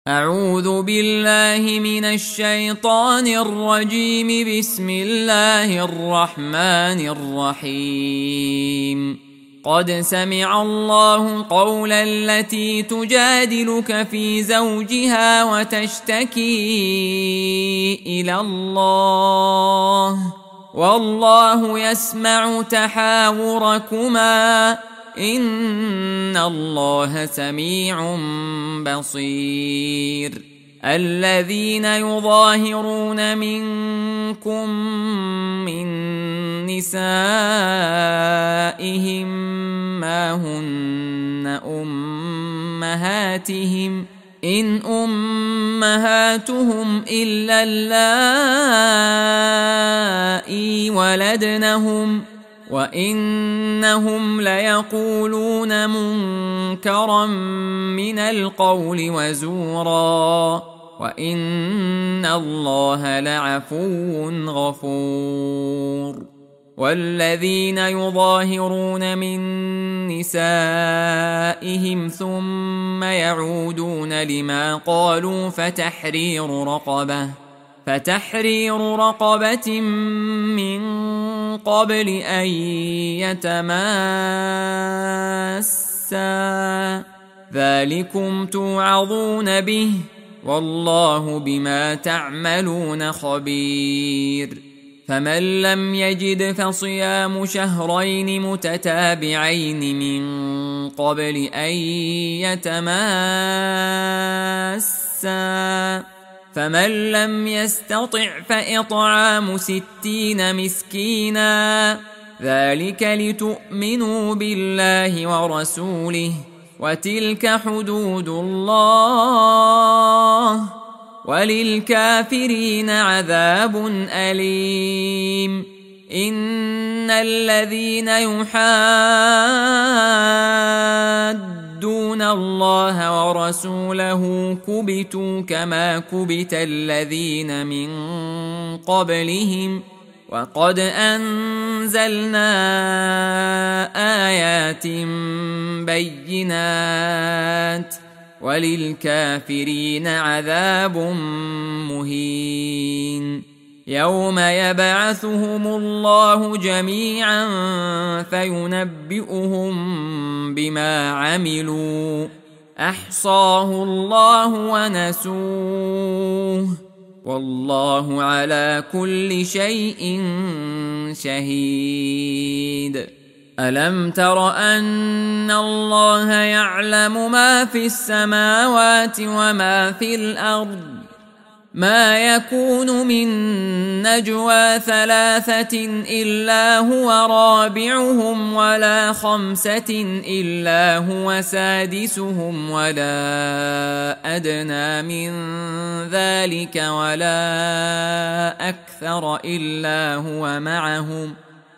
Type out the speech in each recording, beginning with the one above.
أعوذ بالله من الشيطان الرجيم. بسم الله الرحمن الرحيم. قد سمع الله قول التي تجادلك في زوجها وتشتكي إلى الله والله يسمع تحاوركما إن الله سميع بصير. الذين يظاهرون منكم من نسائهم ما هن أمهاتهم إن أمهاتهم إلا اللائي ولدنهم وإنهم ليقولون منكرا من القول وزورا وإن الله لعفو غفور. والذين يظاهرون من نسائهم ثم يعودون لما قالوا فتحرير رقبة من قبل أن يتماسا ذلكم توعظون به والله بما تعملون خبير. فمن لم يجد فصيام شهرين متتابعين من قبل أن يتماسا فمن لم يستطع فإطعام 60 مسكينا ذلك لتؤمنوا بالله ورسوله وتلك حدود الله وللكافرين عذاب أليم. إن الذين يحادون الله ورسوله كبتوا كما كبت الذين من قبلهم وقد أنزلنا آيات بينات وللكافرين عذاب مهين. يوم يبعثهم الله جميعا فينبئهم بما عملوا أحصاه الله ونسوه والله على كل شيء شهيد. ألم تر أن الله يعلم ما في السماوات وما في الأرض ما يكون من نجوى 3 إلا هو رابعهم ولا 5 إلا هو سادسهم ولا أدنى من ذلك ولا أكثر إلا هو معهم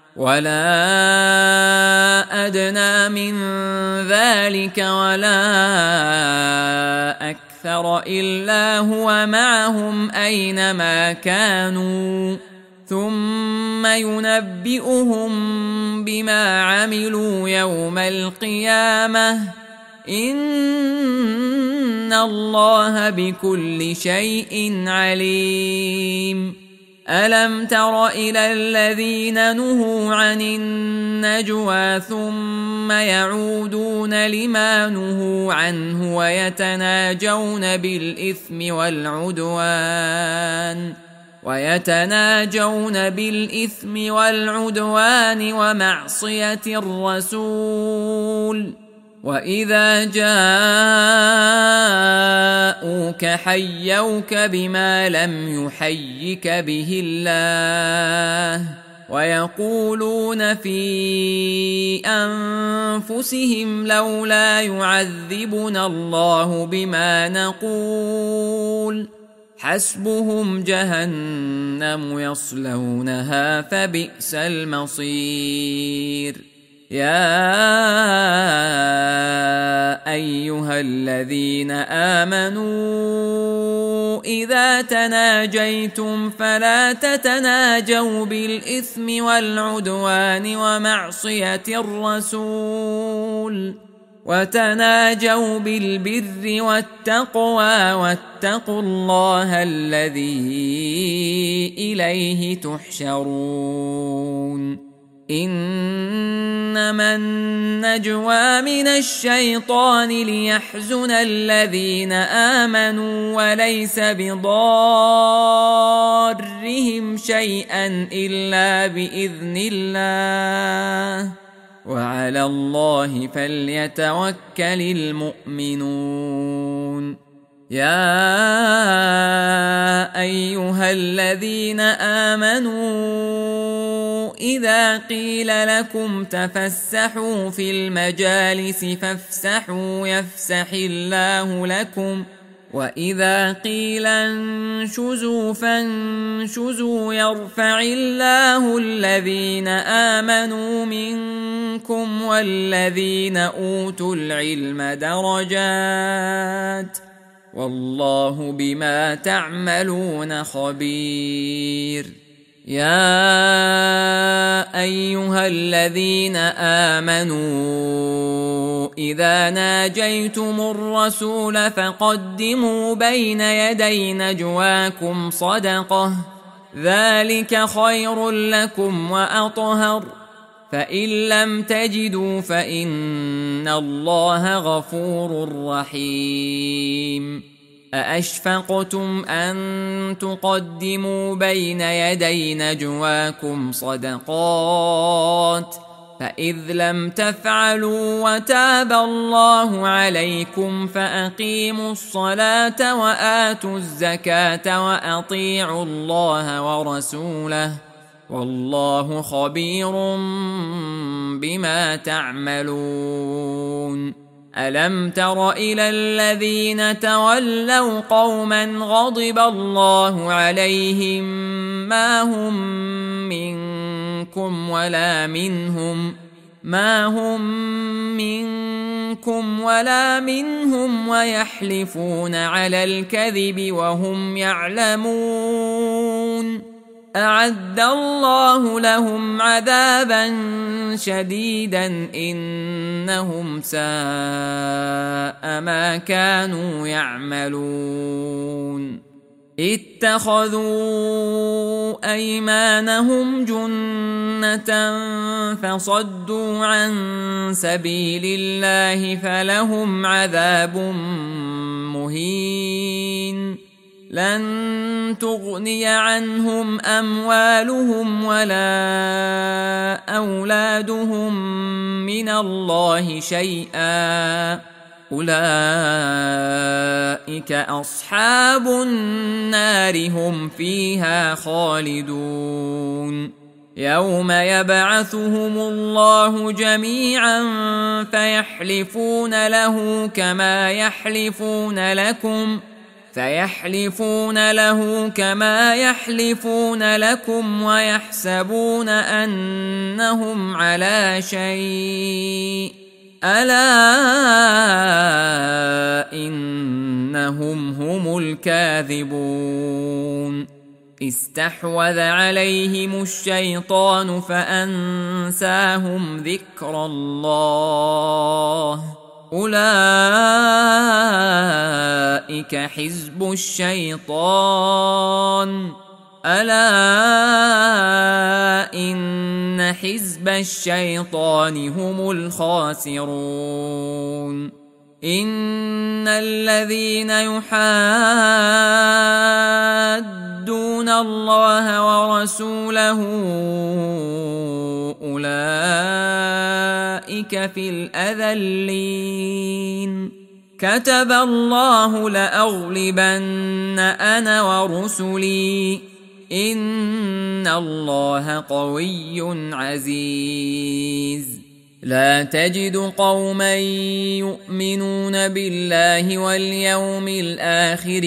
أينما كانوا ثم ينبئهم بما عملوا يوم القيامة إن الله بكل شيء عليم. ألم تر إلى الذين نهوا عن النجوى ثم يعودون لما نهوا عنه ويتناجون بالإثم والعدوان ومعصية الرسول وإذا جاءوك حيوك بما لم يحيك به الله ويقولون في أنفسهم لولا يعذبنا الله بما نقول حسبهم جهنم يصلونها فبئس المصير. يا أيها الذين آمنوا إذا تناجيتم فلا تتناجوا بالإثم والعدوان ومعصية الرسول وتناجوا بالبر والتقوى واتقوا الله الذي إليه تحشرون إنما النجوى من الشيطان ليحزن الذين آمنوا وليس بضارهم شيئا إلا بإذن الله وعلى الله فليتوكل المؤمنون يا أيها الذين آمنوا إذا قيل لكم تفسحوا في المجالس فافسحوا يفسح الله لكم وإذا قيل انشزوا فانشزوا يرفع الله الذين آمنوا منكم والذين أوتوا العلم درجات والله بما تعملون خبير يا أيها الذين آمنوا إذا ناجيتم الرسول فقدموا بين يدي نجواكم صدقة ذلك خير لكم وأطهر فإن لم تجدوا فإن الله غفور رحيم أأشفقتم أن تقدموا بين يدي نجواكم صدقات فإذ لم تفعلوا وتاب الله عليكم فأقيموا الصلاة وآتوا الزكاة وأطيعوا الله ورسوله والله خبير بما تعملون ألم تر إلى الذين تولوا قوما غضب الله عليهم ما هم منكم ولا منهم ويحلفون على الكذب وهم يعلمون أعد الله لهم عذابا شديدا إنهم ساء ما كانوا يعملون اتخذوا أيمانهم جنة فصدوا عن سبيل الله فلهم عذاب مهين لن تغني عنهم أموالهم ولا أولادهم من الله شيئا أولئك أصحاب النار هم فيها خالدون يوم يبعثهم الله جميعا فيحلفون له كما يحلفون لكم ويحسبون أنهم على شيء ألا إنهم هم الكاذبون استحوذ عليهم الشيطان فأنساهم ذكر الله أولئك حزب الشيطان ألا إن حزب الشيطان هم الخاسرون إن الذين يحادون الله ورسوله أولئك في الأذلين كتب الله لأغلبن أنا ورسلي إن الله قوي عزيز لا تجد قوما يؤمنون بالله واليوم الآخر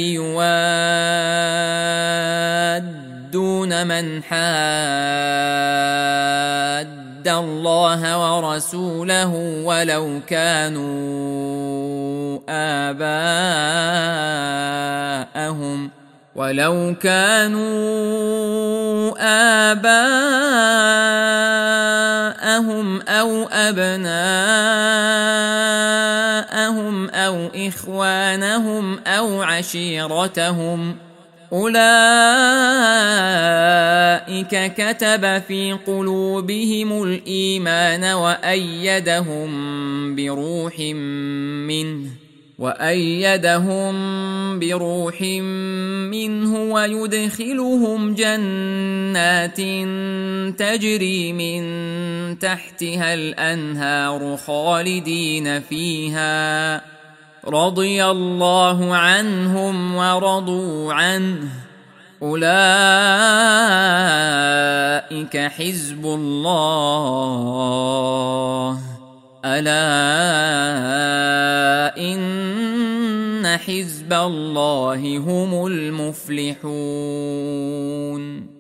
يوادون من حاد الله ورسوله ولو كانوا آباءهم أو أبناءهم أو إخوانهم أو عشيرتهم أولئك كتب في قلوبهم الإيمان وأيدهم بروح منه ويدخلهم جنات تجري من تحتها الأنهار خالدين فيها رضي الله عنهم ورضوا عنه أولئك حزب الله ألا إن حزب الله هم المفلحون.